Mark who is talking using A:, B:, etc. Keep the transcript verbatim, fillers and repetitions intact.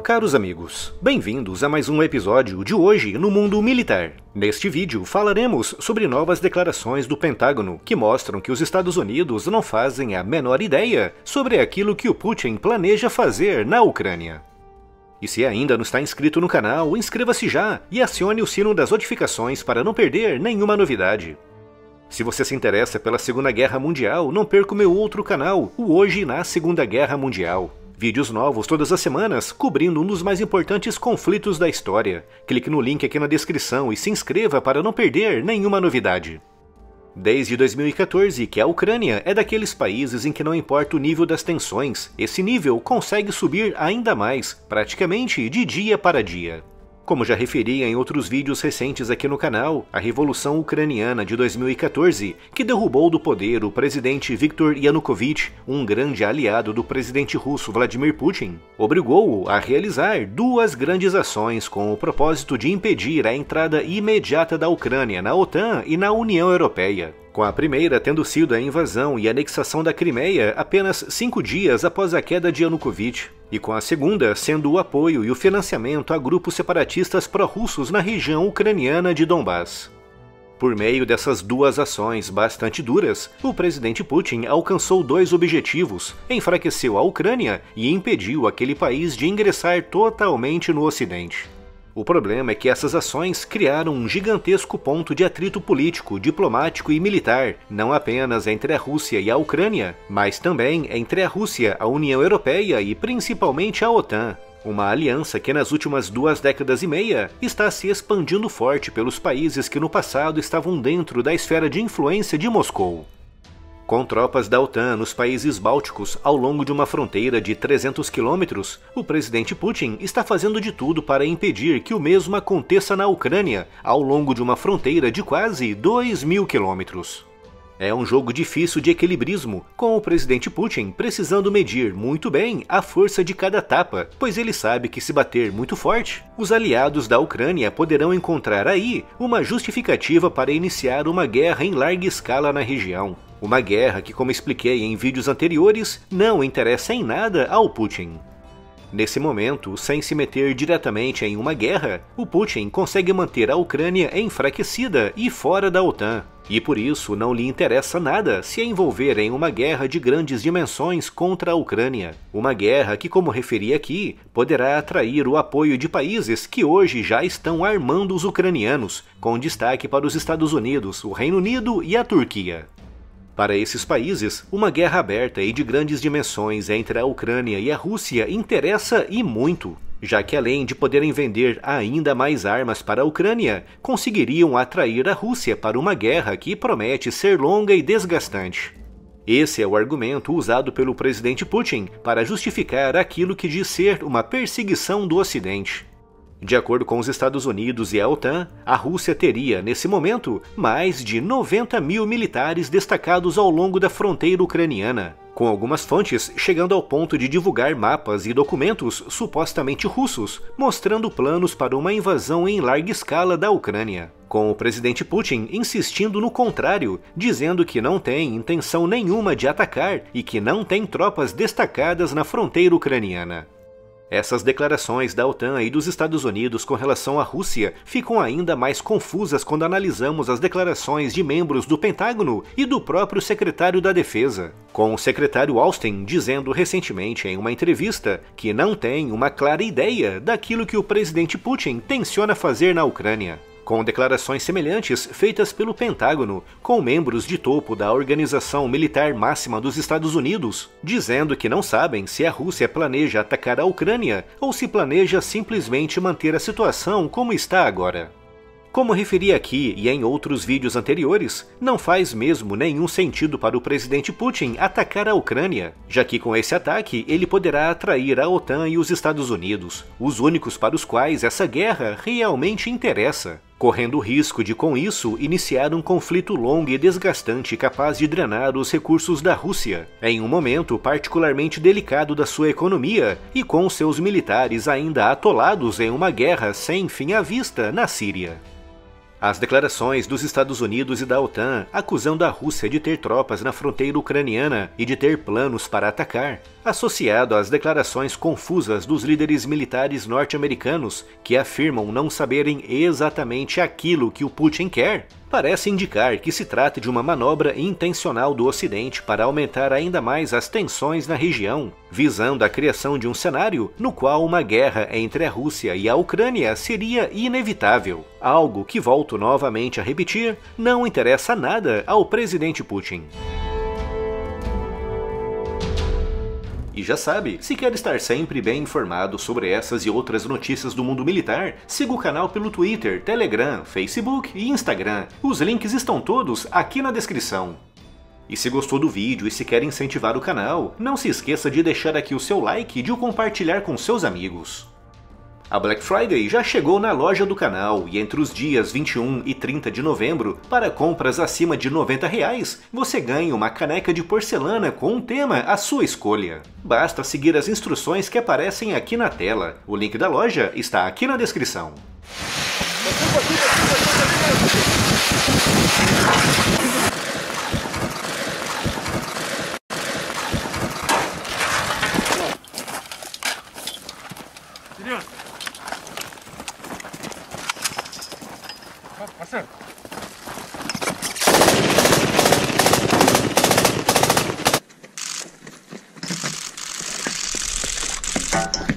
A: Caros amigos, bem-vindos a mais um episódio de Hoje no Mundo Militar. Neste vídeo falaremos sobre novas declarações do Pentágono que mostram que os Estados Unidos não fazem a menor ideia sobre aquilo que o Putin planeja fazer na Ucrânia. E se ainda não está inscrito no canal, inscreva-se já e acione o sino das notificações para não perder nenhuma novidade. Se você se interessa pela Segunda Guerra Mundial, não perca o meu outro canal, o Hoje na Segunda Guerra Mundial. Vídeos novos todas as semanas, cobrindo um dos mais importantes conflitos da história. Clique no link aqui na descrição e se inscreva para não perder nenhuma novidade. Desde dois mil e quatorze que a Ucrânia é daqueles países em que não importa o nível das tensões, esse nível consegue subir ainda mais, praticamente de dia para dia. Como já referi em outros vídeos recentes aqui no canal, a Revolução Ucraniana de dois mil e quatorze, que derrubou do poder o presidente Viktor Yanukovych, um grande aliado do presidente russo Vladimir Putin, obrigou-o a realizar duas grandes ações com o propósito de impedir a entrada imediata da Ucrânia na OTAN e na União Europeia. Com a primeira tendo sido a invasão e anexação da Crimeia apenas cinco dias após a queda de Yanukovych, e com a segunda sendo o apoio e o financiamento a grupos separatistas pró-russos na região ucraniana de Donbás. Por meio dessas duas ações bastante duras, o presidente Putin alcançou dois objetivos: enfraqueceu a Ucrânia e impediu aquele país de ingressar totalmente no Ocidente. O problema é que essas ações criaram um gigantesco ponto de atrito político, diplomático e militar, não apenas entre a Rússia e a Ucrânia, mas também entre a Rússia, a União Europeia e principalmente a OTAN. Uma aliança que nas últimas duas décadas e meia está se expandindo forte pelos países que no passado estavam dentro da esfera de influência de Moscou. Com tropas da OTAN nos países bálticos ao longo de uma fronteira de trezentos quilômetros, o presidente Putin está fazendo de tudo para impedir que o mesmo aconteça na Ucrânia, ao longo de uma fronteira de quase dois mil quilômetros. É um jogo difícil de equilibrismo, com o presidente Putin precisando medir muito bem a força de cada tapa, pois ele sabe que se bater muito forte, os aliados da Ucrânia poderão encontrar aí uma justificativa para iniciar uma guerra em larga escala na região. Uma guerra que, como expliquei em vídeos anteriores, não interessa em nada ao Putin. Nesse momento, sem se meter diretamente em uma guerra, o Putin consegue manter a Ucrânia enfraquecida e fora da OTAN. E por isso não lhe interessa nada se envolver em uma guerra de grandes dimensões contra a Ucrânia. Uma guerra que, como referi aqui, poderá atrair o apoio de países que hoje já estão armando os ucranianos, com destaque para os Estados Unidos, o Reino Unido e a Turquia. Para esses países, uma guerra aberta e de grandes dimensões entre a Ucrânia e a Rússia interessa e muito, já que além de poderem vender ainda mais armas para a Ucrânia, conseguiriam atrair a Rússia para uma guerra que promete ser longa e desgastante. Esse é o argumento usado pelo presidente Putin para justificar aquilo que diz ser uma perseguição do Ocidente. De acordo com os Estados Unidos e a OTAN, a Rússia teria, nesse momento, mais de noventa mil militares destacados ao longo da fronteira ucraniana, com algumas fontes chegando ao ponto de divulgar mapas e documentos supostamente russos, mostrando planos para uma invasão em larga escala da Ucrânia, com o presidente Putin insistindo no contrário, dizendo que não tem intenção nenhuma de atacar e que não tem tropas destacadas na fronteira ucraniana. Essas declarações da OTAN e dos Estados Unidos com relação à Rússia ficam ainda mais confusas quando analisamos as declarações de membros do Pentágono e do próprio secretário da Defesa, com o secretário Austin dizendo recentemente em uma entrevista que não tem uma clara ideia daquilo que o presidente Putin tenciona fazer na Ucrânia, com declarações semelhantes feitas pelo Pentágono, com membros de topo da Organização Militar Máxima dos Estados Unidos, dizendo que não sabem se a Rússia planeja atacar a Ucrânia ou se planeja simplesmente manter a situação como está agora. Como referi aqui e em outros vídeos anteriores, não faz mesmo nenhum sentido para o presidente Putin atacar a Ucrânia, já que com esse ataque ele poderá atrair a OTAN e os Estados Unidos, os únicos para os quais essa guerra realmente interessa, correndo o risco de, com isso, iniciar um conflito longo e desgastante capaz de drenar os recursos da Rússia, em um momento particularmente delicado da sua economia e com seus militares ainda atolados em uma guerra sem fim à vista na Síria. As declarações dos Estados Unidos e da OTAN acusando a Rússia de ter tropas na fronteira ucraniana e de ter planos para atacar, associado às declarações confusas dos líderes militares norte-americanos que afirmam não saberem exatamente aquilo que o Putin quer, parece indicar que se trata de uma manobra intencional do Ocidente para aumentar ainda mais as tensões na região, visando a criação de um cenário no qual uma guerra entre a Rússia e a Ucrânia seria inevitável, algo que, volto novamente a repetir, não interessa nada ao presidente Putin. E já sabe, se quer estar sempre bem informado sobre essas e outras notícias do mundo militar, siga o canal pelo Twitter, Telegram, Facebook e Instagram. Os links estão todos aqui na descrição. E se gostou do vídeo e se quer incentivar o canal, não se esqueça de deixar aqui o seu like e de o compartilhar com seus amigos. A Black Friday já chegou na loja do canal e entre os dias vinte e um e trinta de novembro, para compras acima de noventa reais, você ganha uma caneca de porcelana com um tema à sua escolha. Basta seguir as instruções que aparecem aqui na tela. O link da loja está aqui na descrição.
B: Parceiro.